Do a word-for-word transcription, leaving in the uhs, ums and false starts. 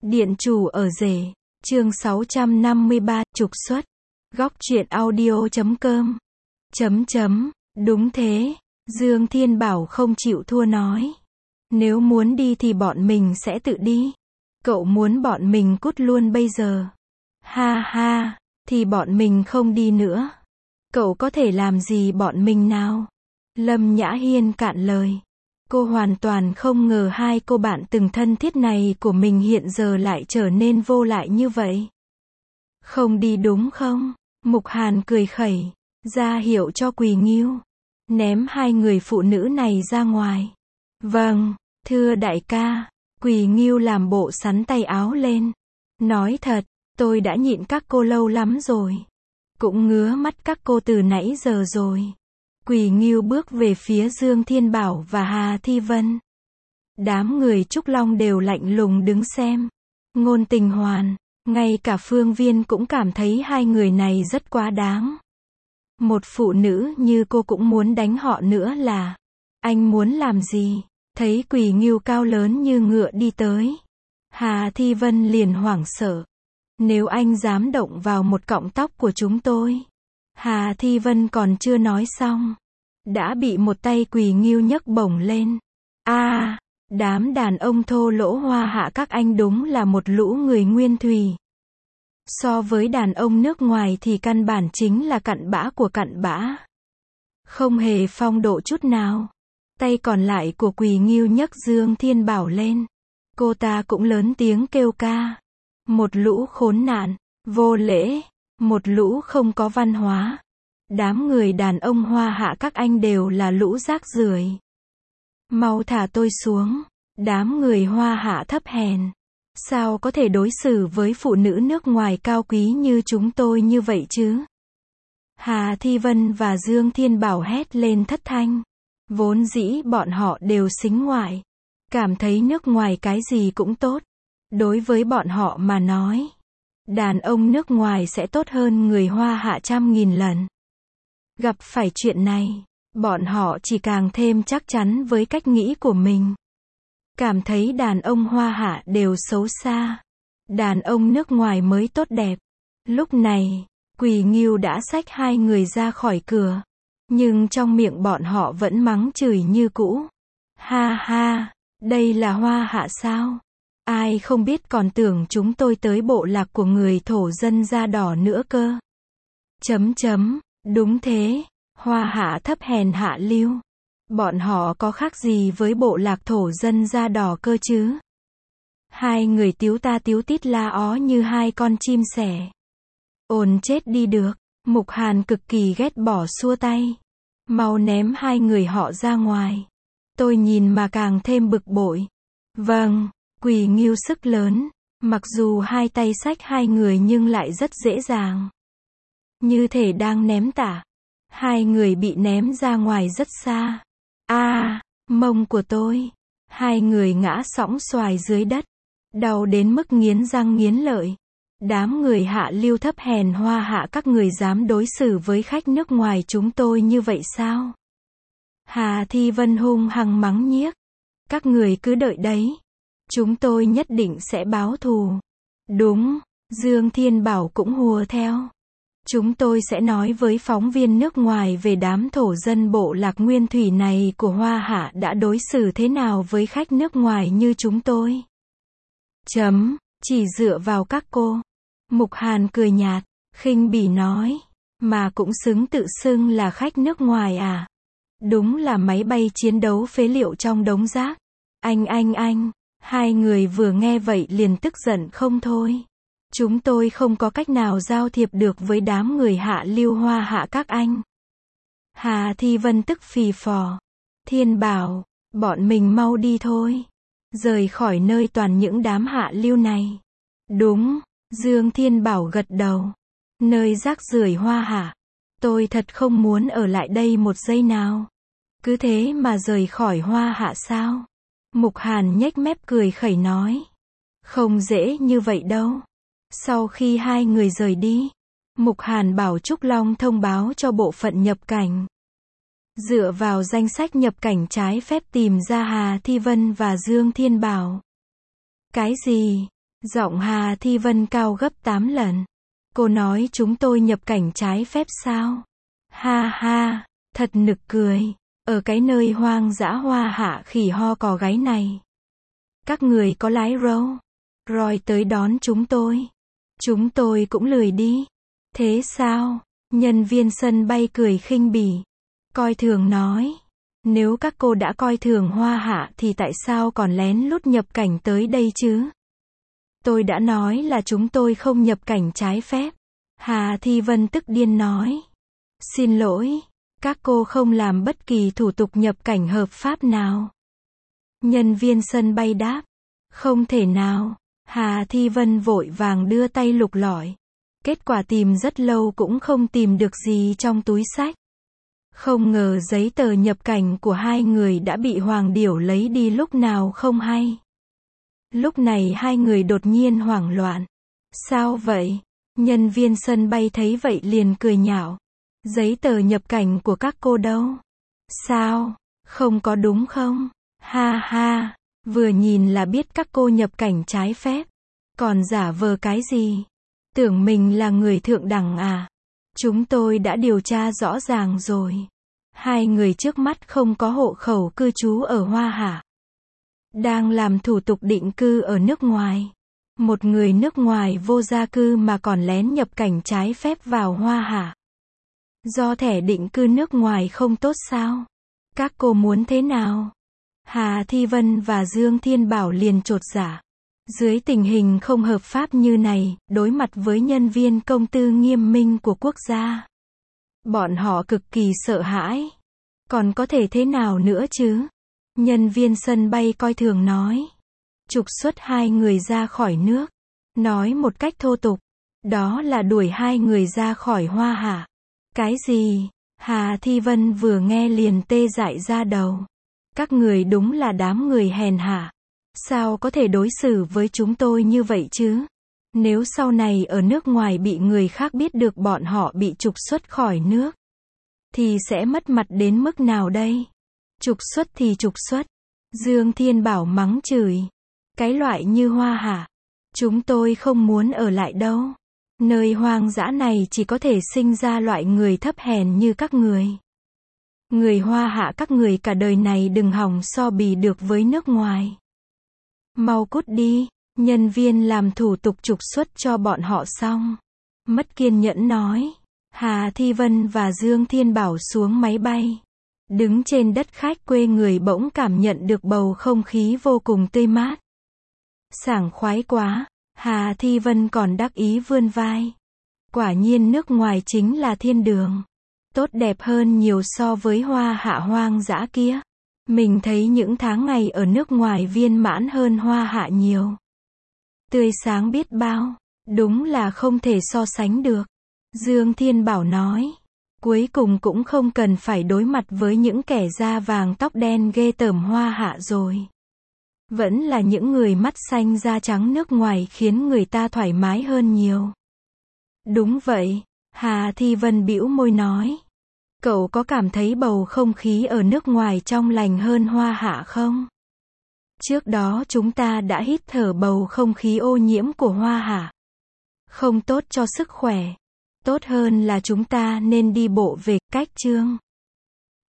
Điện chủ ở rể, chương sáu trăm năm mươi ba, trục xuất. Góc truyện audio chấm com. Chấm chấm, đúng thế, Dương Thiên Bảo không chịu thua nói. Nếu muốn đi thì bọn mình sẽ tự đi. Cậu muốn bọn mình cút luôn bây giờ. Ha ha, thì bọn mình không đi nữa. Cậu có thể làm gì bọn mình nào? Lâm Nhã Hiên cạn lời. Cô hoàn toàn không ngờ hai cô bạn từng thân thiết này của mình hiện giờ lại trở nên vô lại như vậy. Không đi đúng không? Mục Hàn cười khẩy, ra hiệu cho Quỳ Ngưu. Ném hai người phụ nữ này ra ngoài. Vâng, thưa đại ca. Quỳ Ngưu làm bộ sắn tay áo lên. Nói thật, tôi đã nhịn các cô lâu lắm rồi. Cũng ngứa mắt các cô từ nãy giờ rồi. Quỳ Ngưu bước về phía Dương Thiên Bảo và Hà Thi Vân. Đám người Trúc Long đều lạnh lùng đứng xem. Ngôn Tình Hoàn, ngay cả Phương Viên cũng cảm thấy hai người này rất quá đáng. Một phụ nữ như cô cũng muốn đánh họ nữa là. Anh muốn làm gì? Thấy Quỳ Ngưu cao lớn như ngựa đi tới. Hà Thi Vân liền hoảng sợ. Nếu anh dám động vào một cọng tóc của chúng tôi. Hà Thi Vân còn chưa nói xong. Đã bị một tay Quỳ Ngưu nhấc bổng lên. A, à, đám đàn ông thô lỗ Hoa Hạ các anh đúng là một lũ người nguyên thủy. So với đàn ông nước ngoài thì căn bản chính là cặn bã của cặn bã. Không hề phong độ chút nào. Tay còn lại của Quỳ Ngưu nhấc Dương Thiên Bảo lên. Cô ta cũng lớn tiếng kêu ca. Một lũ khốn nạn, vô lễ, một lũ không có văn hóa. Đám người đàn ông Hoa Hạ các anh đều là lũ rác rưởi. Mau thả tôi xuống. Đám người Hoa Hạ thấp hèn. Sao có thể đối xử với phụ nữ nước ngoài cao quý như chúng tôi như vậy chứ? Hà Thi Vân và Dương Thiên Bảo hét lên thất thanh. Vốn dĩ bọn họ đều sính ngoại. Cảm thấy nước ngoài cái gì cũng tốt. Đối với bọn họ mà nói, đàn ông nước ngoài sẽ tốt hơn người Hoa Hạ trăm nghìn lần. Gặp phải chuyện này, bọn họ chỉ càng thêm chắc chắn với cách nghĩ của mình. Cảm thấy đàn ông Hoa Hạ đều xấu xa. Đàn ông nước ngoài mới tốt đẹp. Lúc này, Quỳ Ngưu đã xách hai người ra khỏi cửa. Nhưng trong miệng bọn họ vẫn mắng chửi như cũ. Ha ha, đây là Hoa Hạ sao? Ai không biết còn tưởng chúng tôi tới bộ lạc của người thổ dân da đỏ nữa cơ. Chấm chấm, đúng thế, Hoa Hạ thấp hèn hạ lưu. Bọn họ có khác gì với bộ lạc thổ dân da đỏ cơ chứ? Hai người tíu ta tíu tít la ó như hai con chim sẻ. Ồn chết đi được, Mục Hàn cực kỳ ghét bỏ xua tay. Mau ném hai người họ ra ngoài. Tôi nhìn mà càng thêm bực bội. Vâng. Quỳ Ngưu sức lớn, mặc dù hai tay xách hai người nhưng lại rất dễ dàng. Như thể đang ném tả. Hai người bị ném ra ngoài rất xa. A, à, mông của tôi. Hai người ngã sõng xoài dưới đất. Đau đến mức nghiến răng nghiến lợi. Đám người hạ lưu thấp hèn Hoa Hạ các người dám đối xử với khách nước ngoài chúng tôi như vậy sao? Hà Thi Vân hung hăng mắng nhiếc. Các người cứ đợi đấy. Chúng tôi nhất định sẽ báo thù. Đúng, Dương Thiên Bảo cũng hùa theo. Chúng tôi sẽ nói với phóng viên nước ngoài về đám thổ dân bộ lạc nguyên thủy này của Hoa Hạ đã đối xử thế nào với khách nước ngoài như chúng tôi. Chấm, chỉ dựa vào các cô. Mục Hàn cười nhạt, khinh bỉ nói. Mà cũng xứng tự xưng là khách nước ngoài à? Đúng là máy bay chiến đấu phế liệu trong đống rác. Anh anh anh. Hai người vừa nghe vậy liền tức giận không thôi. Chúng tôi không có cách nào giao thiệp được với đám người hạ lưu Hoa Hạ các anh. Hà Thi Vân tức phì phò. Thiên Bảo, bọn mình mau đi thôi. Rời khỏi nơi toàn những đám hạ lưu này. Đúng, Dương Thiên Bảo gật đầu. Nơi rác rưởi Hoa Hạ. Tôi thật không muốn ở lại đây một giây nào. Cứ thế mà rời khỏi Hoa Hạ sao? Mục Hàn nhếch mép cười khẩy nói. Không dễ như vậy đâu. Sau khi hai người rời đi, Mục Hàn bảo Trúc Long thông báo cho bộ phận nhập cảnh. Dựa vào danh sách nhập cảnh trái phép tìm ra Hà Thi Vân và Dương Thiên Bảo. Cái gì? Giọng Hà Thi Vân cao gấp tám lần. Cô nói chúng tôi nhập cảnh trái phép sao? Ha ha, thật nực cười. Ở cái nơi hoang dã Hoa Hạ khỉ ho cò gáy này. Các người có lái Rolls Royce tới đón chúng tôi. Chúng tôi cũng lười đi. Thế sao? Nhân viên sân bay cười khinh bỉ. Coi thường nói. Nếu các cô đã coi thường Hoa Hạ thì tại sao còn lén lút nhập cảnh tới đây chứ? Tôi đã nói là chúng tôi không nhập cảnh trái phép. Hà Thi Vân tức điên nói. Xin lỗi, các cô không làm bất kỳ thủ tục nhập cảnh hợp pháp nào. Nhân viên sân bay đáp. Không thể nào. Hà Thi Vân vội vàng đưa tay lục lọi. Kết quả tìm rất lâu cũng không tìm được gì trong túi xách. Không ngờ giấy tờ nhập cảnh của hai người đã bị Hoàng Điểu lấy đi lúc nào không hay. Lúc này hai người đột nhiên hoảng loạn. Sao vậy? Nhân viên sân bay thấy vậy liền cười nhạo. Giấy tờ nhập cảnh của các cô đâu? Sao? Không có đúng không? Ha ha, vừa nhìn là biết các cô nhập cảnh trái phép. Còn giả vờ cái gì? Tưởng mình là người thượng đẳng à? Chúng tôi đã điều tra rõ ràng rồi. Hai người trước mắt không có hộ khẩu cư trú ở Hoa Hạ. Đang làm thủ tục định cư ở nước ngoài. Một người nước ngoài vô gia cư mà còn lén nhập cảnh trái phép vào Hoa Hạ. Do thẻ định cư nước ngoài không tốt sao? Các cô muốn thế nào? Hà Thi Vân và Dương Thiên Bảo liền chột dạ. Dưới tình hình không hợp pháp như này, đối mặt với nhân viên công tư nghiêm minh của quốc gia, bọn họ cực kỳ sợ hãi. Còn có thể thế nào nữa chứ? Nhân viên sân bay coi thường nói. Trục xuất hai người ra khỏi nước. Nói một cách thô tục. Đó là đuổi hai người ra khỏi Hoa Hạ. Cái gì? Hà Thi Vân vừa nghe liền tê dại ra đầu. Các người đúng là đám người hèn hạ. Sao có thể đối xử với chúng tôi như vậy chứ? Nếu sau này ở nước ngoài bị người khác biết được bọn họ bị trục xuất khỏi nước, thì sẽ mất mặt đến mức nào đây? Trục xuất thì trục xuất. Dương Thiên Bảo mắng chửi. Cái loại như Hoa Hạ, chúng tôi không muốn ở lại đâu. Nơi hoang dã này chỉ có thể sinh ra loại người thấp hèn như các người. Người Hoa Hạ các người cả đời này đừng hòng so bì được với nước ngoài. Mau cút đi. Nhân viên làm thủ tục trục xuất cho bọn họ xong. Mất kiên nhẫn nói. Hà Thi Vân và Dương Thiên Bảo xuống máy bay. Đứng trên đất khách quê người bỗng cảm nhận được bầu không khí vô cùng tươi mát. Sảng khoái quá. Hà Thi Vân còn đắc ý vươn vai. Quả nhiên nước ngoài chính là thiên đường. Tốt đẹp hơn nhiều so với Hoa Hạ hoang dã kia. Mình thấy những tháng ngày ở nước ngoài viên mãn hơn Hoa Hạ nhiều. Tươi sáng biết bao. Đúng là không thể so sánh được. Dương Thiên Bảo nói. Cuối cùng cũng không cần phải đối mặt với những kẻ da vàng tóc đen ghê tởm Hoa Hạ rồi. Vẫn là những người mắt xanh da trắng nước ngoài khiến người ta thoải mái hơn nhiều. Đúng vậy. Hà Thi Vân bĩu môi nói. Cậu có cảm thấy bầu không khí ở nước ngoài trong lành hơn Hoa Hạ không? Trước đó chúng ta đã hít thở bầu không khí ô nhiễm của Hoa Hạ. Không tốt cho sức khỏe. Tốt hơn là chúng ta nên đi bộ về cách Chương.